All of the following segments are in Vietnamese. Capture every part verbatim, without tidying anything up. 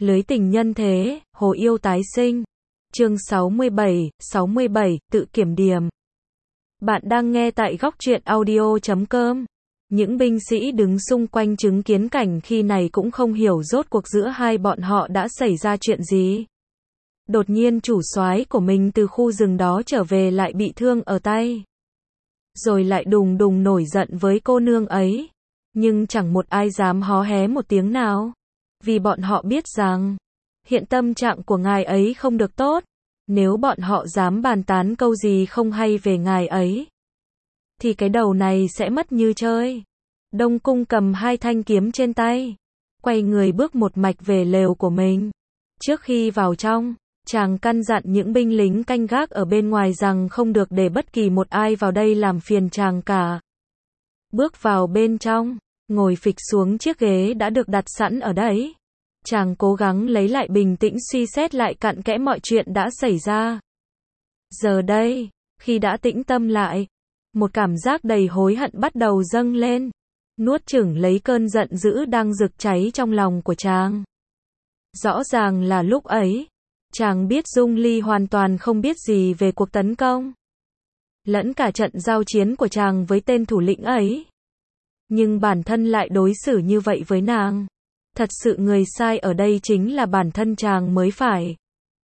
Lưới tình nhân thế, hồ yêu tái sinh. Chương sáu mươi bảy, sáu mươi bảy, tự kiểm điểm. Bạn đang nghe tại góc truyện audio chấm com. Những binh sĩ đứng xung quanh chứng kiến cảnh khi này cũng không hiểu rốt cuộc giữa hai bọn họ đã xảy ra chuyện gì. Đột nhiên chủ soái của mình từ khu rừng đó trở về lại bị thương ở tay. Rồi lại đùng đùng nổi giận với cô nương ấy. Nhưng chẳng một ai dám hó hé một tiếng nào. Vì bọn họ biết rằng, hiện tâm trạng của ngài ấy không được tốt. Nếu bọn họ dám bàn tán câu gì không hay về ngài ấy, thì cái đầu này sẽ mất như chơi. Đông Cung cầm hai thanh kiếm trên tay, quay người bước một mạch về lều của mình. Trước khi vào trong, chàng căn dặn những binh lính canh gác ở bên ngoài rằng không được để bất kỳ một ai vào đây làm phiền chàng cả. Bước vào bên trong, ngồi phịch xuống chiếc ghế đã được đặt sẵn ở đấy. Chàng cố gắng lấy lại bình tĩnh suy xét lại cặn kẽ mọi chuyện đã xảy ra. Giờ đây, khi đã tĩnh tâm lại, một cảm giác đầy hối hận bắt đầu dâng lên, nuốt chửng lấy cơn giận dữ đang rực cháy trong lòng của chàng. Rõ ràng là lúc ấy, chàng biết Dung Ly hoàn toàn không biết gì về cuộc tấn công, lẫn cả trận giao chiến của chàng với tên thủ lĩnh ấy. Nhưng bản thân lại đối xử như vậy với nàng. Thật sự người sai ở đây chính là bản thân chàng mới phải.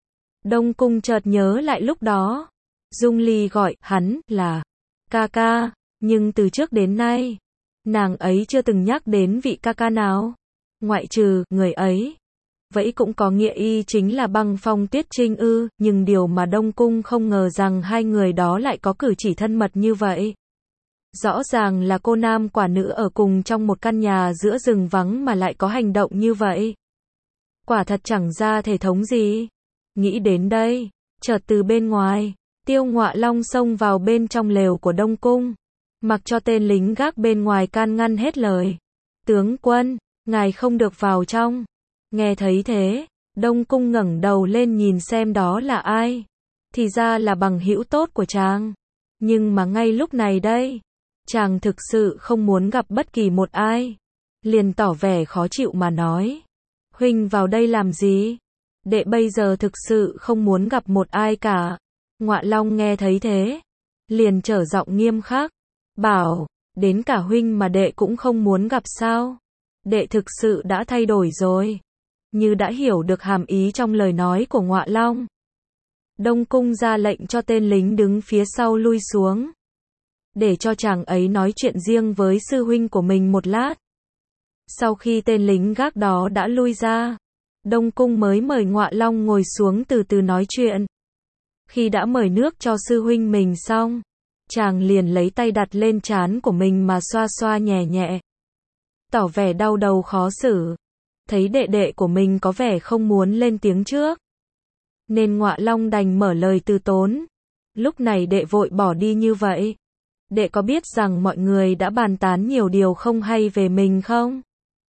Đông Cung chợt nhớ lại lúc đó, Dung Ly gọi hắn là ca ca, nhưng từ trước đến nay, nàng ấy chưa từng nhắc đến vị ca ca nào, ngoại trừ người ấy. Vậy cũng có nghĩa y chính là Băng Phong Tuyết Trinh ư, nhưng điều mà Đông Cung không ngờ rằng hai người đó lại có cử chỉ thân mật như vậy. Rõ ràng là cô nam quả nữ ở cùng trong một căn nhà giữa rừng vắng mà lại có hành động như vậy. Quả thật chẳng ra thể thống gì. Nghĩ đến đây, chợt từ bên ngoài, Tiêu Ngọa Long xông vào bên trong lều của Đông Cung, mặc cho tên lính gác bên ngoài can ngăn hết lời. Tướng quân, ngài không được vào trong. Nghe thấy thế, Đông Cung ngẩng đầu lên nhìn xem đó là ai. Thì ra là bằng hữu tốt của chàng. Nhưng mà ngay lúc này đây, chàng thực sự không muốn gặp bất kỳ một ai. Liền tỏ vẻ khó chịu mà nói. Huynh vào đây làm gì? Đệ bây giờ thực sự không muốn gặp một ai cả. Ngọa Long nghe thấy thế, liền trở giọng nghiêm khắc. Bảo, đến cả huynh mà đệ cũng không muốn gặp sao? Đệ thực sự đã thay đổi rồi. Như đã hiểu được hàm ý trong lời nói của Ngọa Long, Đông Cung ra lệnh cho tên lính đứng phía sau lui xuống, để cho chàng ấy nói chuyện riêng với sư huynh của mình một lát. Sau khi tên lính gác đó đã lui ra, Đông Cung mới mời Ngọa Long ngồi xuống từ từ nói chuyện. Khi đã mời nước cho sư huynh mình xong, chàng liền lấy tay đặt lên trán của mình mà xoa xoa nhẹ nhẹ, tỏ vẻ đau đầu khó xử. Thấy đệ đệ của mình có vẻ không muốn lên tiếng trước, nên Ngọa Long đành mở lời từ tốn. Lúc này đệ vội bỏ đi như vậy. Đệ có biết rằng mọi người đã bàn tán nhiều điều không hay về mình không?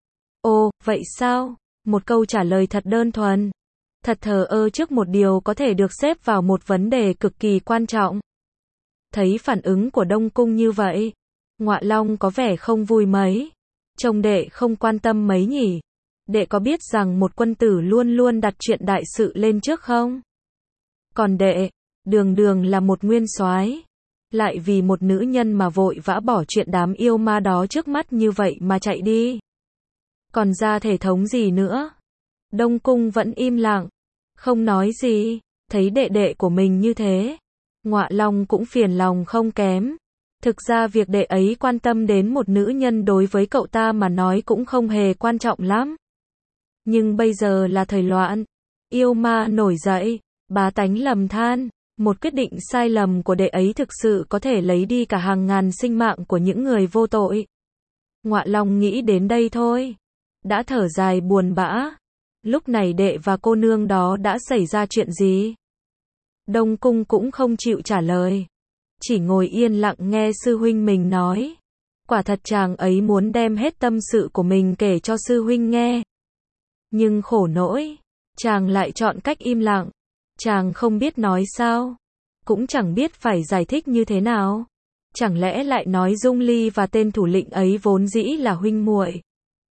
Ồ, vậy sao? Một câu trả lời thật đơn thuần, thật thờ ơ trước một điều có thể được xếp vào một vấn đề cực kỳ quan trọng. Thấy phản ứng của Đông Cung như vậy, Ngọa Long có vẻ không vui mấy. Trông đệ không quan tâm mấy nhỉ? Đệ có biết rằng một quân tử luôn luôn đặt chuyện đại sự lên trước không? Còn đệ, đường đường là một nguyên soái, lại vì một nữ nhân mà vội vã bỏ chuyện đám yêu ma đó trước mắt như vậy mà chạy đi. Còn ra thể thống gì nữa? Đông Cung vẫn im lặng, không nói gì. Thấy đệ đệ của mình như thế, Ngọa Long cũng phiền lòng không kém. Thực ra việc đệ ấy quan tâm đến một nữ nhân đối với cậu ta mà nói cũng không hề quan trọng lắm. Nhưng bây giờ là thời loạn, yêu ma nổi dậy, bá tánh lầm than, một quyết định sai lầm của đệ ấy thực sự có thể lấy đi cả hàng ngàn sinh mạng của những người vô tội. Ngọa Long nghĩ đến đây thôi, đã thở dài buồn bã. Lúc này đệ và cô nương đó đã xảy ra chuyện gì? Đông Cung cũng không chịu trả lời, chỉ ngồi yên lặng nghe sư huynh mình nói. Quả thật chàng ấy muốn đem hết tâm sự của mình kể cho sư huynh nghe. Nhưng khổ nỗi, chàng lại chọn cách im lặng. Chàng không biết nói sao, cũng chẳng biết phải giải thích như thế nào. Chẳng lẽ lại nói Dung Ly và tên thủ lĩnh ấy vốn dĩ là huynh muội?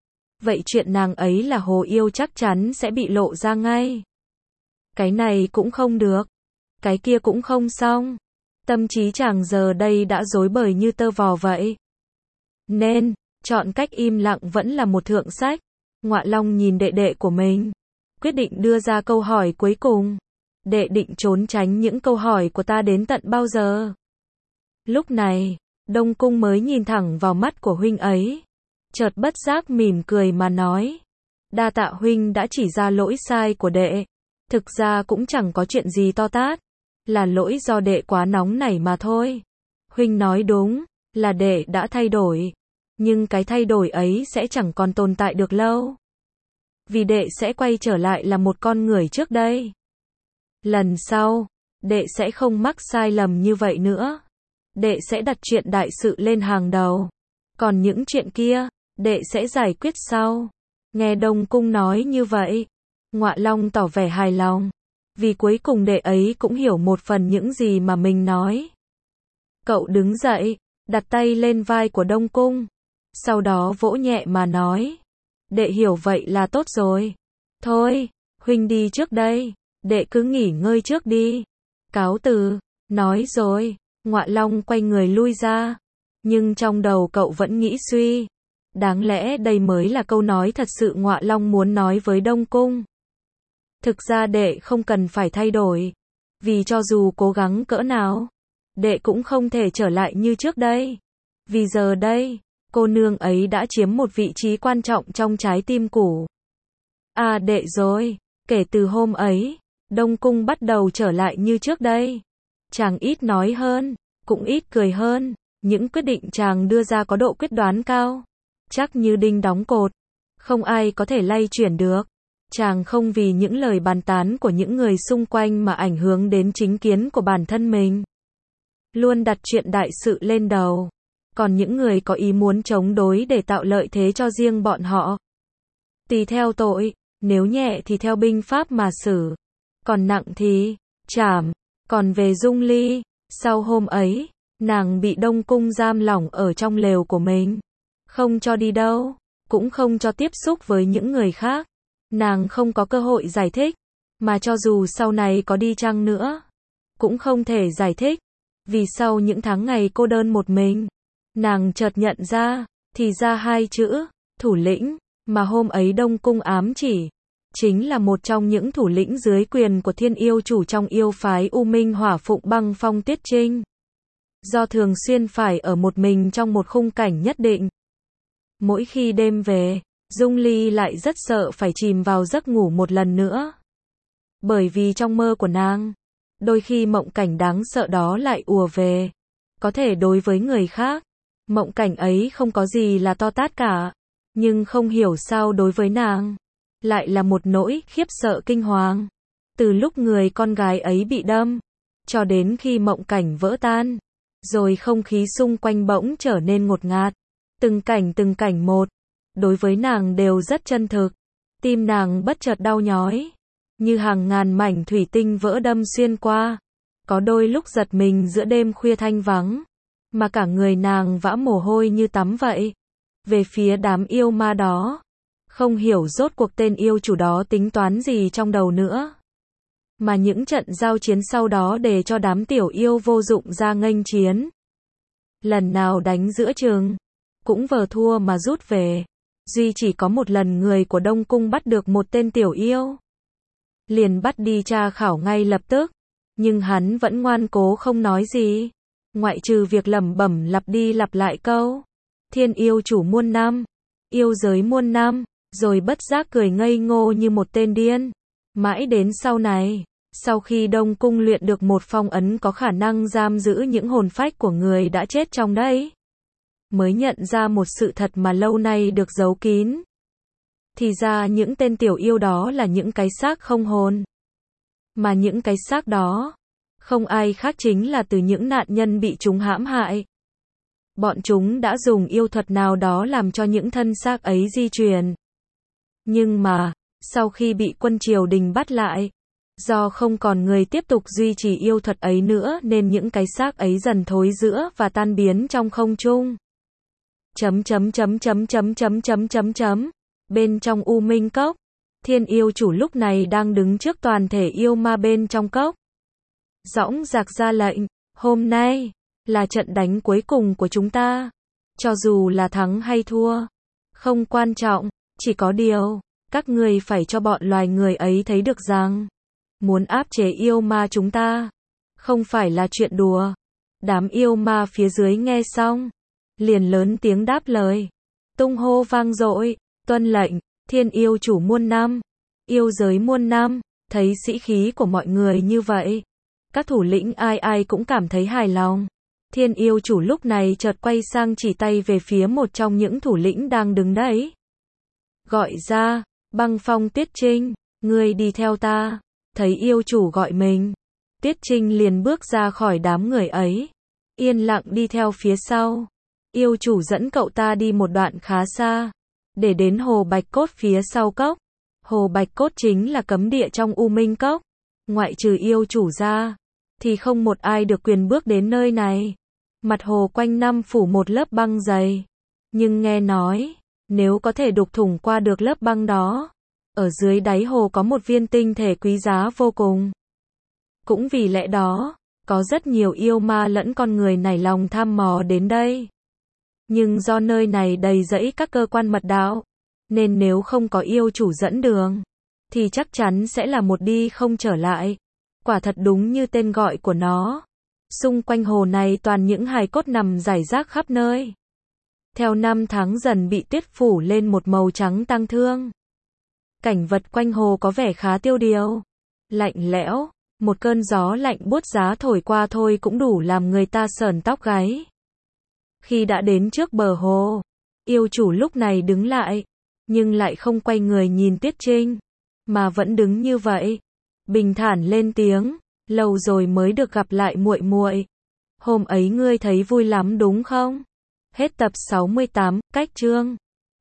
vậy chuyện nàng ấy là hồ yêu chắc chắn sẽ bị lộ ra ngay. Cái này cũng không được, cái kia cũng không xong. Tâm trí chàng giờ đây đã rối bời như tơ vò vậy. Nên, chọn cách im lặng vẫn là một thượng sách. Ngọa Long nhìn đệ đệ của mình, quyết định đưa ra câu hỏi cuối cùng. Đệ định trốn tránh những câu hỏi của ta đến tận bao giờ? Lúc này, Đông Cung mới nhìn thẳng vào mắt của huynh ấy. Chợt bất giác mỉm cười mà nói. Đa tạ huynh đã chỉ ra lỗi sai của đệ. Thực ra cũng chẳng có chuyện gì to tát. Là lỗi do đệ quá nóng nảy mà thôi. Huynh nói đúng, là đệ đã thay đổi. Nhưng cái thay đổi ấy sẽ chẳng còn tồn tại được lâu. Vì đệ sẽ quay trở lại là một con người trước đây. Lần sau, đệ sẽ không mắc sai lầm như vậy nữa. Đệ sẽ đặt chuyện đại sự lên hàng đầu. Còn những chuyện kia, đệ sẽ giải quyết sau. Nghe Đông Cung nói như vậy, Ngọa Long tỏ vẻ hài lòng. Vì cuối cùng đệ ấy cũng hiểu một phần những gì mà mình nói. Cậu đứng dậy, đặt tay lên vai của Đông Cung. Sau đó vỗ nhẹ mà nói. Đệ hiểu vậy là tốt rồi. Thôi, huynh đi trước đây. Đệ cứ nghỉ ngơi trước đi. Cáo từ. Nói rồi, Ngọa Long quay người lui ra. Nhưng trong đầu cậu vẫn nghĩ suy. Đáng lẽ đây mới là câu nói thật sự Ngọa Long muốn nói với Đông Cung. Thực ra đệ không cần phải thay đổi. Vì cho dù cố gắng cỡ nào, đệ cũng không thể trở lại như trước đây. Vì giờ đây, cô nương ấy đã chiếm một vị trí quan trọng trong trái tim củ. À đệ rồi, kể từ hôm ấy, Đông Cung bắt đầu trở lại như trước đây. Chàng ít nói hơn, cũng ít cười hơn. Những quyết định chàng đưa ra có độ quyết đoán cao. Chắc như đinh đóng cột. Không ai có thể lay chuyển được. Chàng không vì những lời bàn tán của những người xung quanh mà ảnh hưởng đến chính kiến của bản thân mình. Luôn đặt chuyện đại sự lên đầu. Còn những người có ý muốn chống đối để tạo lợi thế cho riêng bọn họ. Tùy theo tội, nếu nhẹ thì theo binh pháp mà xử. Còn nặng thì trảm. Còn về Dung Ly, sau hôm ấy, nàng bị Đông Cung giam lỏng ở trong lều của mình. Không cho đi đâu, cũng không cho tiếp xúc với những người khác. Nàng không có cơ hội giải thích, mà cho dù sau này có đi chăng nữa, cũng không thể giải thích. Vì sau những tháng ngày cô đơn một mình, nàng chợt nhận ra, thì ra hai chữ, thủ lĩnh, mà hôm ấy Đông Cung ám chỉ, chính là một trong những thủ lĩnh dưới quyền của thiên yêu chủ trong yêu phái U Minh Hỏa Phụng Băng Phong Tuyết Trinh. Do thường xuyên phải ở một mình trong một khung cảnh nhất định. Mỗi khi đêm về, Dung Ly lại rất sợ phải chìm vào giấc ngủ một lần nữa. Bởi vì trong mơ của nàng, đôi khi mộng cảnh đáng sợ đó lại ùa về. Có thể đối với người khác, mộng cảnh ấy không có gì là to tát cả. Nhưng không hiểu sao đối với nàng, lại là một nỗi khiếp sợ kinh hoàng. Từ lúc người con gái ấy bị đâm, cho đến khi mộng cảnh vỡ tan, rồi không khí xung quanh bỗng trở nên ngột ngạt. Từng cảnh từng cảnh một, đối với nàng đều rất chân thực. Tim nàng bất chợt đau nhói, như hàng ngàn mảnh thủy tinh vỡ đâm xuyên qua. Có đôi lúc giật mình giữa đêm khuya thanh vắng, mà cả người nàng vã mồ hôi như tắm vậy. Về phía đám yêu ma đó, không hiểu rốt cuộc tên yêu chủ đó tính toán gì trong đầu nữa. Mà những trận giao chiến sau đó để cho đám tiểu yêu vô dụng ra nghênh chiến. Lần nào đánh giữa chừng, cũng vờ thua mà rút về. Duy chỉ có một lần người của Đông Cung bắt được một tên tiểu yêu. Liền bắt đi tra khảo ngay lập tức. Nhưng hắn vẫn ngoan cố không nói gì. Ngoại trừ việc lẩm bẩm lặp đi lặp lại câu. Thiên yêu chủ muôn năm. Yêu giới muôn năm. Rồi bất giác cười ngây ngô như một tên điên. Mãi đến sau này, sau khi Đông Cung luyện được một phong ấn có khả năng giam giữ những hồn phách của người đã chết trong đấy, mới nhận ra một sự thật mà lâu nay được giấu kín. Thì ra những tên tiểu yêu đó là những cái xác không hồn. Mà những cái xác đó, không ai khác chính là từ những nạn nhân bị chúng hãm hại. Bọn chúng đã dùng yêu thuật nào đó làm cho những thân xác ấy di chuyển. Nhưng mà, sau khi bị quân triều đình bắt lại, do không còn người tiếp tục duy trì yêu thuật ấy nữa nên những cái xác ấy dần thối rữa và tan biến trong không trung. Chấm chấm chấm chấm chấm chấm chấm chấm chấm. Bên trong U Minh Cốc, Thiên yêu chủ lúc này đang đứng trước toàn thể yêu ma bên trong cốc. Dõng dạc ra lệnh, hôm nay là trận đánh cuối cùng của chúng ta. Cho dù là thắng hay thua, không quan trọng, chỉ có điều, các người phải cho bọn loài người ấy thấy được rằng, muốn áp chế yêu ma chúng ta, không phải là chuyện đùa. Đám yêu ma phía dưới nghe xong, liền lớn tiếng đáp lời, tung hô vang dội, tuân lệnh, Thiên yêu chủ muôn năm, yêu giới muôn năm. Thấy sĩ khí của mọi người như vậy, các thủ lĩnh ai ai cũng cảm thấy hài lòng. Thiên yêu chủ lúc này chợt quay sang chỉ tay về phía một trong những thủ lĩnh đang đứng đấy. Gọi ra, Băng Phong Tiết Trinh, ngươi đi theo ta. Thấy yêu chủ gọi mình, Tiết Trinh liền bước ra khỏi đám người ấy, yên lặng đi theo phía sau. Yêu chủ dẫn cậu ta đi một đoạn khá xa, để đến hồ Bạch Cốt phía sau cốc. Hồ Bạch Cốt chính là cấm địa trong U Minh Cốc. Ngoại trừ yêu chủ ra, thì không một ai được quyền bước đến nơi này. Mặt hồ quanh năm phủ một lớp băng dày. Nhưng nghe nói, nếu có thể đục thủng qua được lớp băng đó, ở dưới đáy hồ có một viên tinh thể quý giá vô cùng. Cũng vì lẽ đó, có rất nhiều yêu ma lẫn con người nảy lòng tham mò đến đây. Nhưng do nơi này đầy rẫy các cơ quan mật đạo, nên nếu không có yêu chủ dẫn đường, thì chắc chắn sẽ là một đi không trở lại. Quả thật đúng như tên gọi của nó. Xung quanh hồ này toàn những hài cốt nằm rải rác khắp nơi. Theo năm tháng dần bị tuyết phủ lên một màu trắng tang thương. Cảnh vật quanh hồ có vẻ khá tiêu điều, lạnh lẽo, một cơn gió lạnh buốt giá thổi qua thôi cũng đủ làm người ta sởn tóc gáy. Khi đã đến trước bờ hồ, yêu chủ lúc này đứng lại, nhưng lại không quay người nhìn Tiết Trinh, mà vẫn đứng như vậy, bình thản lên tiếng, lâu rồi mới được gặp lại muội muội. Hôm ấy ngươi thấy vui lắm đúng không? Hết tập sáu mươi tám, cách chương